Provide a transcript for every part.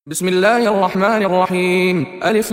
بسم الله الرحمن الرحيم. ألف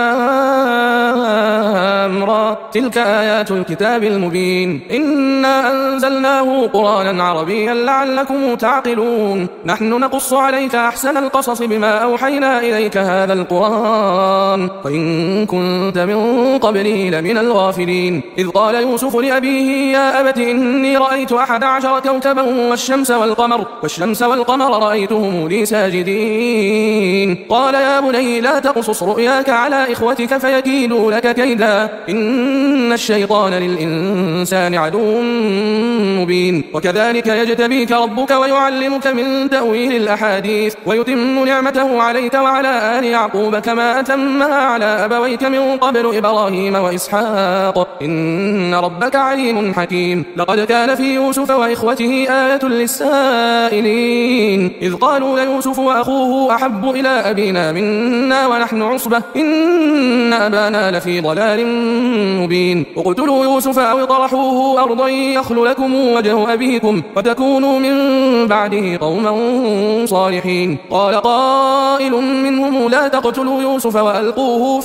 لام را. تلك آيات الكتاب المبين. إنا أنزلناه قرآنا عربيا لعلكم تعقلون. نحن نقص عليك أحسن القصص بما أوحينا إليك هذا القرآن وإن كنت من قبله لمن الغافلين. إذ قال يوسف لأبيه يا أبت إني رأيت 11 كوكبا والشمس والقمر رأيتهم لي ساجدين. قال يا بني لا تقصص رؤياك على إخوتك فيكيدوا لك كيدا إن الشيطان للإنسان عدو مبين. وكذلك يجتبيك ربك ويعلمك من تأويل الأحاديث ويتم نعمته عليك وعلى آل يعقوب كما أتمها على أبويك من قبل إبراهيم وإسحاق إن ربك عليم حكيم. لقد كان في يوسف وإخوته آية للسائلين إذ قالوا ليوسف وأخوه أحب إلى أبينا منا ونحن عصبة إن أبانا لفي ضلال مبين. اقتلوا يوسف أو اطرحوه أرضا يخل لكم وجه أبيكم وتكونوا من بعده قوما صالحين. قال قائل منهم لا تقتلوا يوسف وألقوه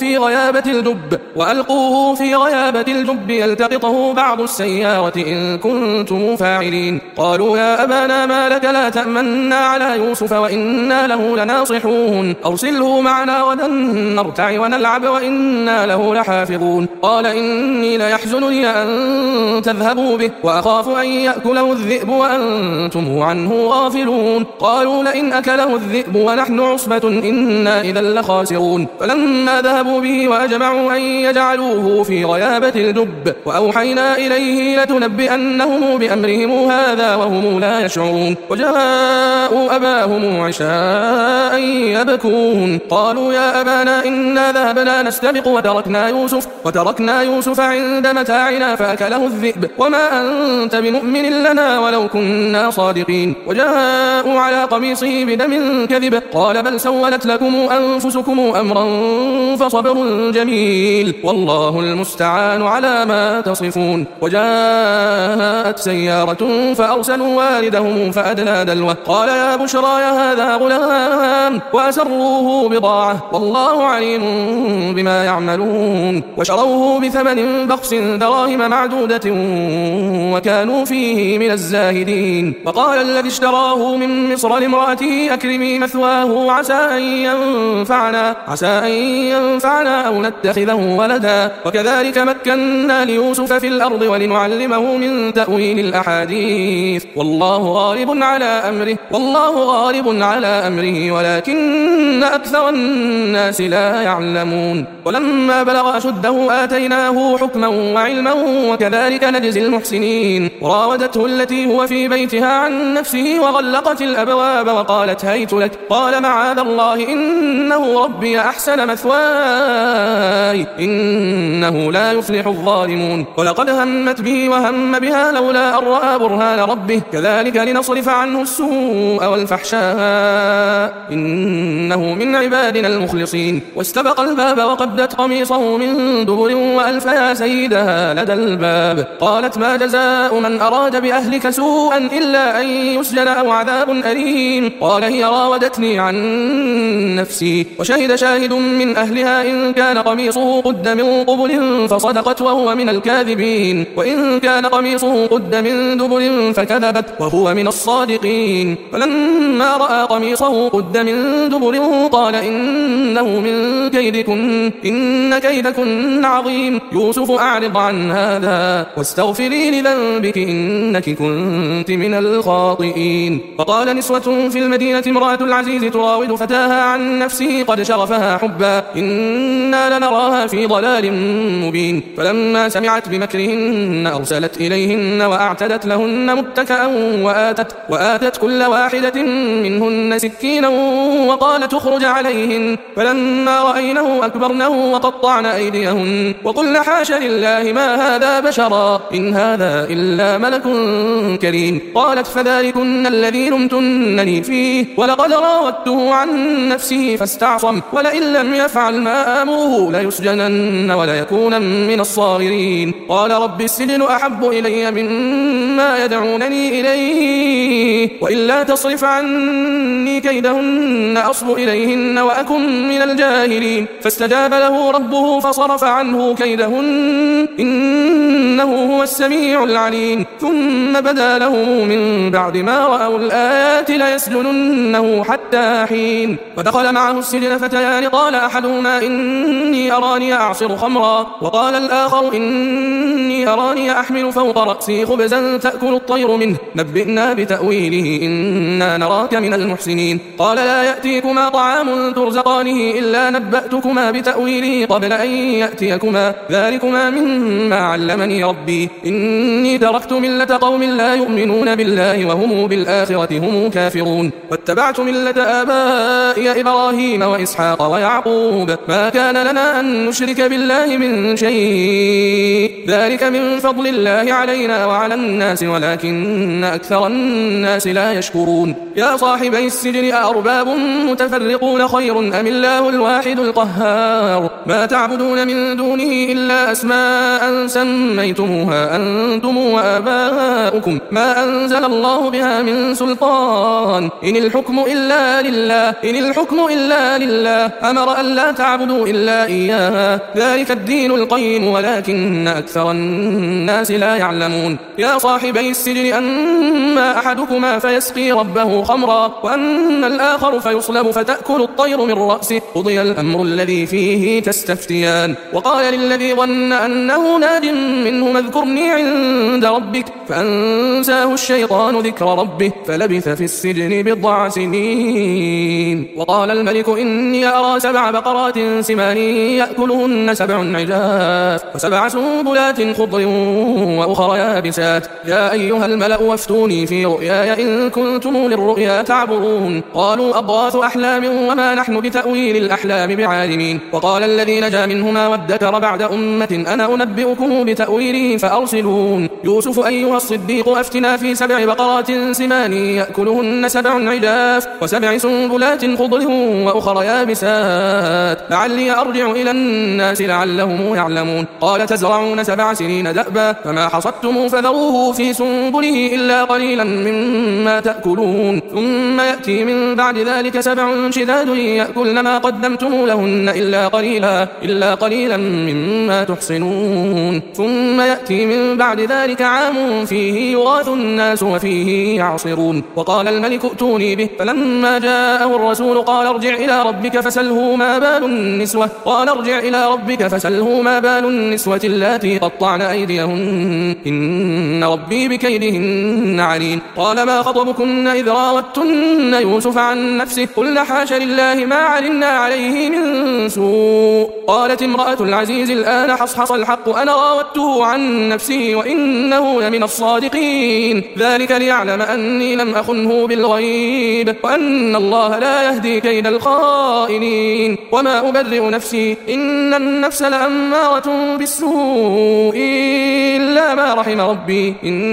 في غيابة الجب يلتقطه بعض السيارة إن كنتم فاعلين. قالوا يا أبانا ما لك لا تأمنا على يوسف وإنا له لناصحون أرسله معنا غدا نرتع ونلعب وإنا له لحافظون. قال إني ليحزنني أن تذهبوا به وأخاف أن يأكله الذئب وأنتم عنه غافلون. قالوا لئن أكله الذئب ونحن عصبة إنا إذا لخاسرون. فلما ذهبوا به وأجمعوا أن يجعلوه في غيابة الجب وأوحينا إليه لتنبئنهم بأمرهم هذا وهم لا يشعرون. وجاءوا أباهم عشاء يبكون. قالوا يا أبانا إنا ذهبنا نستبق وتركنا يوسف عند متاعنا فأكله الذئب وما أنت بمؤمن لنا ولو كنا صادقين. وجاءوا على قميصه بدم كذب قال بل سولت لكم أنفسكم أمرا فصبر جميل والله المستعان على ما تصفون. وجاءت سيارة فأرسلوا والدهم فأدلى دلوه قال يا بشرى يا هذا غلام وأسروه بضاعة والله عليم بما يعملون. وشروه بثمن بخس دراهم معدودة وكانوا فيه من الزاهدين. وقال الذي اشتراه من مصر لامرأته أكرمي مثواه عسى أن ينفعنا أو نتخذه ولدا وكذلك مكنا ليوسف في الأرض ولنعلمه من تأويل الأحاديث والله غالب على أمره ولكن أكثر الناس لا يعلمون. ولما بلغ أشده آتيناه حكما وعلما وكذلك نجزي المحسنين. وراودته التي هو في بيتها عن نفسه وغلقت الأبواب وقالت هيت لك قال معاذ الله إنه ربي أحسن مثواي إنه لا يفلح الظالمون. ولقد همت به وهم بها لولا أن رأى برهان ربه كذلك لنصرف عنه السوء والفحشاء إنه من عبادنا المخلصين. واستبق الباب وقدت قميصه من دبر وألف يا سيدها لدى الباب. قالت ما جزاء من أراد بأهلك سوءا إلا أن يسجن أو عذاب أليم. قال هي راودتني عن نفسي. وشهد شاهد من أهلها إن كان قميصه قد من قبل فصدقت وهو من الكاذبين وإن كان قميصه قد من دبر فكذبت وهو من الصادقين. فلما رأى قميصه قد من دبر قال إنه من كيدكن إن كيدكن عظيم. يوسف أعرض عن هذا واستغفري لذنبك إنك كنت من الخاطئين. وقال نسوة في المدينة امرأة العزيز تراود فتاها عن نفسه قد شغفها حبا إنا لنراها في ضلال مبين. فلما سمعت بمكرهن أرسلت إليهن وأعتدت لهن متكأ وآتت كل واحدة منهن سكينا وقالت اخرج عليهن. فلما رأينه أكبرنه وقطعن أيديهن وقلن حاش لله ما هذا بشرا إن هذا إلا ملك كريم. قالت فذلكن الذي لمتنني فيه ولقد راودته عن نفسه فاستعصم ولئن لم يفعل ما آمره ليسجنن وليكون من الصاغرين. قال رب السجن أحب إلي مما يدعونني إليه وإلا تصرف عني كيدهن أصب إليهن وأكن من الجاهلين فاستجاب له ربه فصرف عنه كيدهن إنه هو السميع العليم ثم بدا لهم من بعد ما رأوا الآيات ليسجننه حتى حين ودخل معه السجن فتيان قال أحدهما إني أراني أعصر خمرا وقال الآخر إني أراني أحمل فوق رأسي خبزا تأكل الطير منه نبئنا بتأويله إنا نراك من المحسنين قال لا يأتيكما طعام ترزقانه إلا نبأتكما بتأويله قبل أن يأتيكما ذلكما مما علمني ربي إني تركت ملة قوم لا يؤمنون بالله وهم بالآخرة هم كافرون واتبعت ملة آبائي إبراهيم وإسحاق ويعقوب ما كان لنا أن نشرك بالله من شيء ذلك من فضل الله علينا وعلى الناس ولكن أكثر الناس لا يشكرون يا صاحبي السجن أأرباب متفرقون خير أم الله الواحد القهار ما تعبدون من دونه إلا أسماء سميتموها أنتم وآباؤكم ما أنزل الله بها من سلطان إن الحكم إلا لله أمر أن لا تعبدوا إلا إياه ذلك الدين القيم ولكن أكثر الناس لا يعلمون يا صاحبي السجن أما أحدكما فيسقي ربه خمرا وأما الآخر فيصلب فتأكل الطير من رأسه قضي الأمر الذي فيه تستفتيان وقال للذي ظن أنه ناج منه اذكرني عند ربك فأنساه الشيطان ذكر ربه فلبث في السجن بضع سنين وقال الملك إني أرى 7 بقرات سمان يأكلهن 7 عجاف و7 سنبلات خضر وأخرى يابسات يا أيها الملأ وافتوني في رؤياي إن كنتم للرؤيا تعبرون قالوا أضغاث أحلام وما نحن بتأويل الأحلام بعالمين وقال الذي نجا منهما وادكر بعد أمة أنا أنبئكم بتأويله فأرسلون يوسف أيها الصديق أفتنا في 7 بقرات سمان يأكلهن 7 عجاف و7 سنبلات خضر وأخرى يابسات لعلي أرجع إلى الناس لعلهم يعلمون قال تزرعون 7 سنين دأبا فما حصدتم فذروه في سنبله إلا قليلا مما تأكلون ثم يأتي من بعد ذلك 7 شداد يأكلن ما قدمتم لهن إلا قليلا مما تحصنون ثم يأتي من بعد ذلك عام فيه يغاث الناس وفيه يعصرون وقال الملك ائتوني به فلما جاءه الرسول قال ارجع إلى ربك فسله ما بال النسوة اللاتي قطعن أيديهن إن ربي بكيدهن عليم قال ما خطبكن إذ راوتن يوسف عن نفسه قلن حاش لله ما علمنا عليه من سوء قالت امرأة العزيز الآن حصحص الحق أنا راودته عن نفسه وإنه لمن الصادقين ذلك ليعلم أني لم أخنه بالغيب وأن الله لا يهدي كيد الخائنين وما أبرئ نفسي إن النفس لأمارة بالسوء إلا ما رحم ربي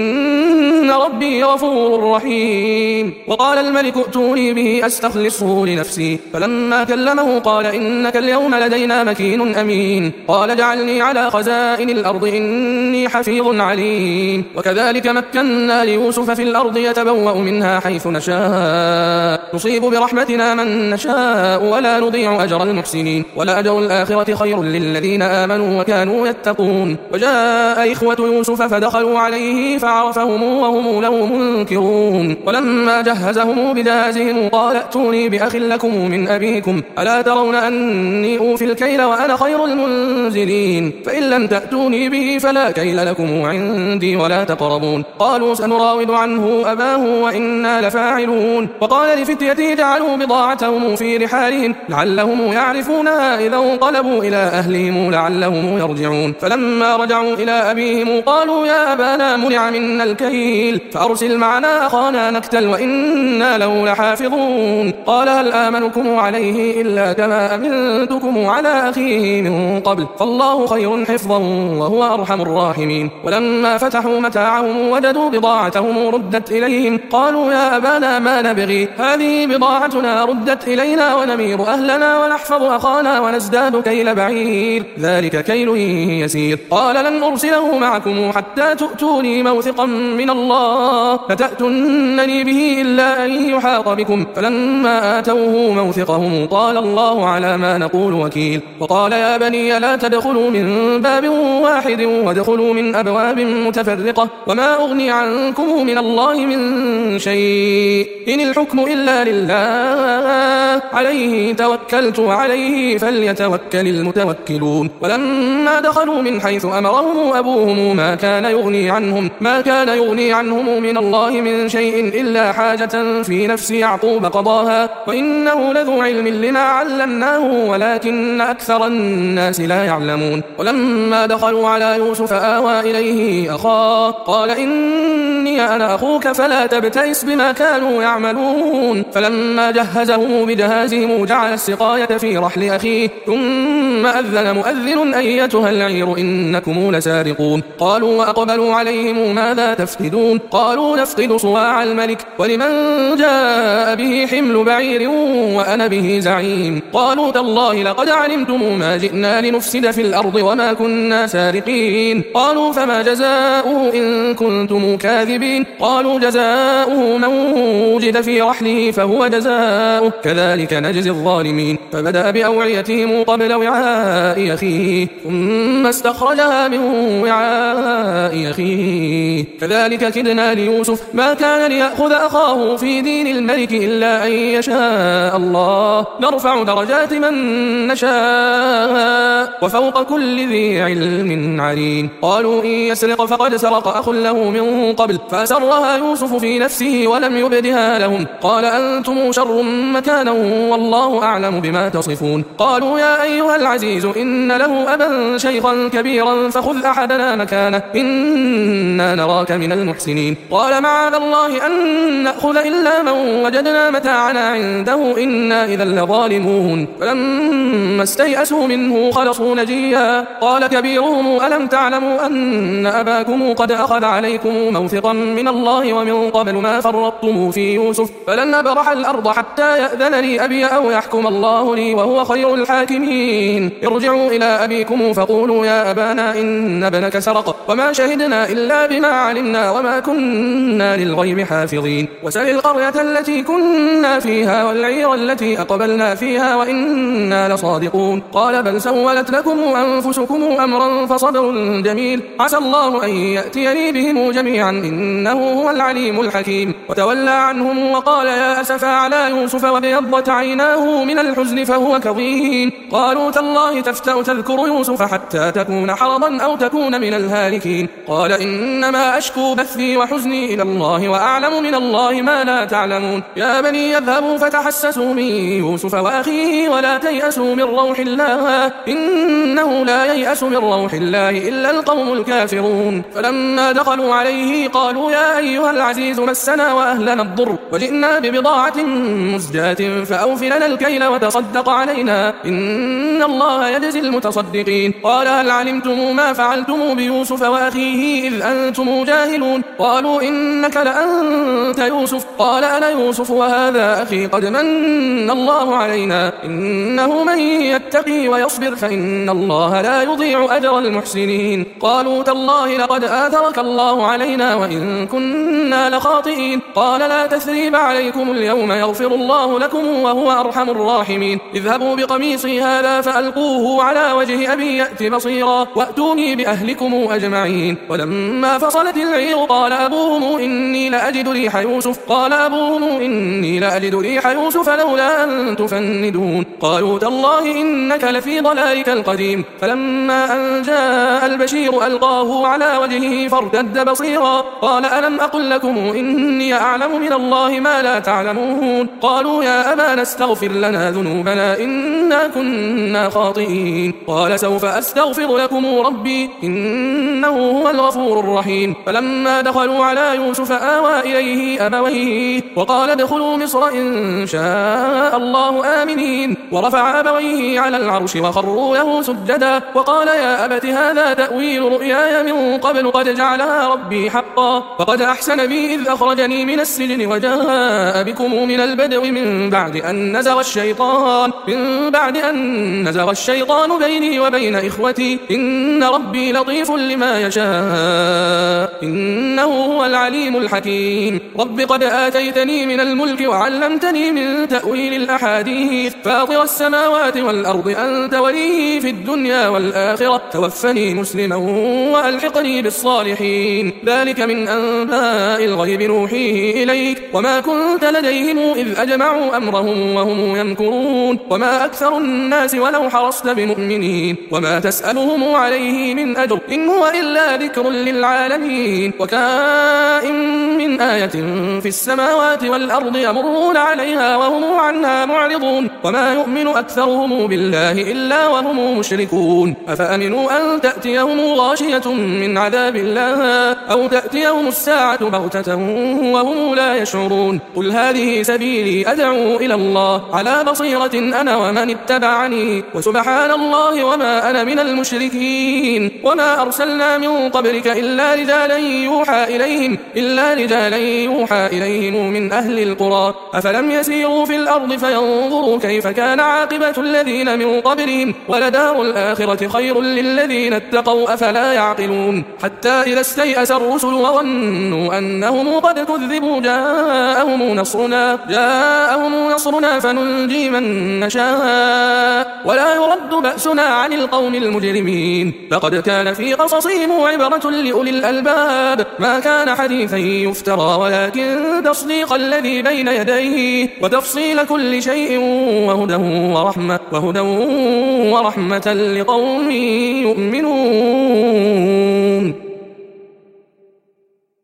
إن ربي غفور رحيم وقال الملك ائتوني به أستخلصه لنفسي فلما كلمه قال إنك اليوم لدينا مكين أمين قال اجعلني على خزائن الأرض إني حفيظ عليم وكذلك مكنا ليوسف في الأرض يتبوأ منها حيث نشاء نصيب برحمتنا من نشاء ولا نضيع أجر المحسنين ولأجر الآخرة خير للذين آمنوا وكانوا يتقون وجاء إخوة يوسف فدخلوا عليه فعرفهم وهم له منكرون ولما جهزهم بجهازهم قال ائتوني بأخ لكم من أبيكم ألا ترون أني أوفي الكيل وأنا خير المنزلين فإن لم تأتوني به فلا كيل لكم عندي ولا تقربون قالوا سنراود عنه أباه وإنا لفاعلون وقال لفتيته جعلوا بضاعتهم في رحالهم لعلهم يعرفونها إذا انقلبوا إلى أهلهم لعلهم يرجعون فلما رجعوا إلى أبيهم قالوا يا أبانا منع منا الكيل فأرسل معنا أخانا نكتل وإنا له لحافظون قال هل آمنكم عليه إلا كما أمنتكم على أخيه من قبل فالله خير حفظا وهو أرحم الراحمين ولما فتحوا متاعهم وجدوا بضاعتهم ردت إليهم قالوا يا أبانا ما نبغي هذه بضاعتنا ردت إلينا ونمير أهلنا ونحفظ أخانا ونزداد كيل بعير ذلك كيل يسير قال لن أرسله معكم حتى تؤتوني موثقا من الله لتأتنني به إلا أن يحاط بكم فلما آتوه موثقهم قال الله على ما نقول وكيل. وقال يا بني لا تدخلوا من باب واحد وادخلوا من أبواب متفرقة وما أغني عنكم من الله من شيء إن الحكم إلا لله عليه توكلت وعليه فليتوكل المتوكلون. ولما دخلوا من حيث أمرهم أبوهم ما كان يغني عنهم من الله من شيء إلا حاجة في نفس يعقوب قضاها وإنه لذو علم لما علمناه ولكن أكثر الناس لا يعلمون. ولما دخلوا على يوسف آوى إليه أخاه قال إني أنا أخوك فلا تبتئس بما كانوا يعملون. فلما جهزهم بجهازهم جعل السقاية في رحل أخيه ثم أذن مؤذن أيتها العير إنكم لسارقون. قالوا وأقبلوا عليهم ماذا تفقدون قالوا نفقد صواع الملك ولمن جاء به حمل بعير وأنا به زعيم. قالوا تالله لقد علمتم ما جئنا لنفسد في الأرض وما كنا سارقين. قالوا فما جزاؤه إن كنتم كاذبين قالوا جزاؤه من وجد في رحله فهو جزاؤه كذلك نجزي الظالمين. فبدأ بأوعيتهم قبل وعاء أخيه ثم استخرجها من وعاء أخيه كذلك كدنا ليوسف ما كان ليأخذ أخاه في دين الملك إلا أن يشاء الله نرفع درجات من نشاء وفوق كل ذي علم عليم. قالوا إن يسرق فقد سرق أخ له من قبل فأسرها يوسف في نفسه ولم يبدها لهم قال أنتم شر مكانا والله أعلم بما تصفون. قالوا يا أيها العزيز إن له أبا شيخا كبيرا فخذ أحدنا مكانه إنا نراك من المحسنين. قال معاذ الله أن نأخذ إلا من وجدنا متاعنا عنده إنا إذا لظالمون. فلما استيأسوا منه خلصوا نجيا قال كبيرهم ألم تعلموا أن أباكم قد أخذ عليكم موثقا من الله ومن قبل ما فرطتم في يوسف فلن أبرح الأرض حتى يأذن لي أبي أو يحكم الله لي وهو خير الحاكمين. ارجعوا إلى أبيكم فقولوا يا أبانا إن ابنك سرق وما شهدنا إلا بما علمنا وما كنا للغيب حافظين. وسل القرية التي كنا فيها والعير التي أقبلنا فيها وإنا لصادقون. قال بل سولت لكم أنفسكم أمرا فصبر جميل عسى الله أن يأتيني بهم جميعا إنه هو العليم الحكيم. وتولى عنهم وقال يا أسفا على يوسف وابيضت عيناه من الحزن فهو كظيم. قالوا تالله تفتأ تذكر يوسف حتى تكون حرضا أو تكون من الهالكين. قال إنما أشكو بثي وحزني إلى الله وأعلم من الله ما لا تعلمون. يا بني يذهبوا فتحسسوا من يوسف وأخيه ولا تيأسوا من روح الله إنه لا ييأس من روح الله إلا القوم الكافرون. فلما دخلوا عليه قالوا يا أيها العزيز مسنا وأهلنا الضر وجئنا ببضاعة مزجاة فأوف لنا الكيل وتصدق علينا إن الله يجزي المتصدقين. قال هل علمتم ما فعلتم بيوسف وأخيه إذ أنتم جاهلون. قالوا إنك لأنت يوسف قال أنا يوسف وهذا أخي قد من الله علينا إنه من يتقي ويصبر فإن الله لا يضيع أجر المحسنين. قالوا تالله لقد آثرك الله علينا وإن كنا لخاطئين. قال لا تثريب عليكم اليوم يغفر الله لكم وهو أرحم الراحمين. اذهبوا بقميصي هذا فألقوه على وجه أبي يأت بصيرا وأتوني بأهلكم أجمعين. ولما فصلت العير قال أبوهم إني لأجد ريح يوسف لولا أن تفندون. قالوا تالله إنك لفي ضلالك القديم. فلما أن جاء البشير ألقاه على وجهه فارتد بصيرا قال ألم أقل لكم إني أعلم من الله ما لا تعلمون. قالوا يا أبانا استغفر لنا ذنوبنا إنا كنا خاطئين. قال سوف أستغفر لكم ربي إنه هو الغفور الرحيم. فلما دخلوا على يوسف آوى إليه أبويه وقال ادخلوا مصر إن شاء الله آمنين. ورفع أبويه على العرش وخروا له سجدا وقال يا أبت هذا تأويل رؤياي من قبل قد جعلها ربي حقا وقد أحسن بي إذ أخرجني من السجن وجاء بكم من البدو من بعد أن نزغ الشيطان بيني وبين إخوتي إن ربي لطيف لما يشاء إنه هو العليم الحكيم. رب قد آتيتني من الملك وعلمتني عليه من تأويل الأحاديث فاطر السماوات والأرض أنت ولي في الدنيا والآخرة توفني مسلما وألحقني بالصالحين ذلك من أنباء الغيب نوحيه إليك وما كنت لديهم إذ أجمعوا أمرهم وهم يمكرون وما أكثر الناس ولو حرصت بمؤمنين وما تسألهم عليه من أجر إن هو إلا ذكر للعالمين وكائن من آية في السماوات والأرض يمرون عليها وهم عنها معرضون وما يؤمن أكثرهم بالله إلا وهم مشركون أفأمنوا أن تأتيهم غاشية من عذاب الله أو تأتيهم الساعة بغتة وهم لا يشعرون قل هذه سبيلي أدعو إلى الله على بصيرة أنا ومن اتبعني وسبحان الله وما أنا من المشركين وما أرسلنا من قبلك إلا رجالا يوحى إليهم من أهل القرى أفلم يسيروا في الأرض فينظروا كيف كان عاقبة الذين من قبلهم ولدار الآخرة خير للذين اتقوا أفلا يعقلون حتى إذا استيأس الرسل وظنوا أنهم قد كذبوا جاءهم نصرنا فننجي من نشاء ولا يرد بأسنا عن القوم المجرمين لقد كان في قصصهم عبرة لأولي الألباب ما كان حديثا يفترى ولكن تصديق الذي بين يديه وتفصيل كل شيء وهدى ورحمة لقوم يؤمنون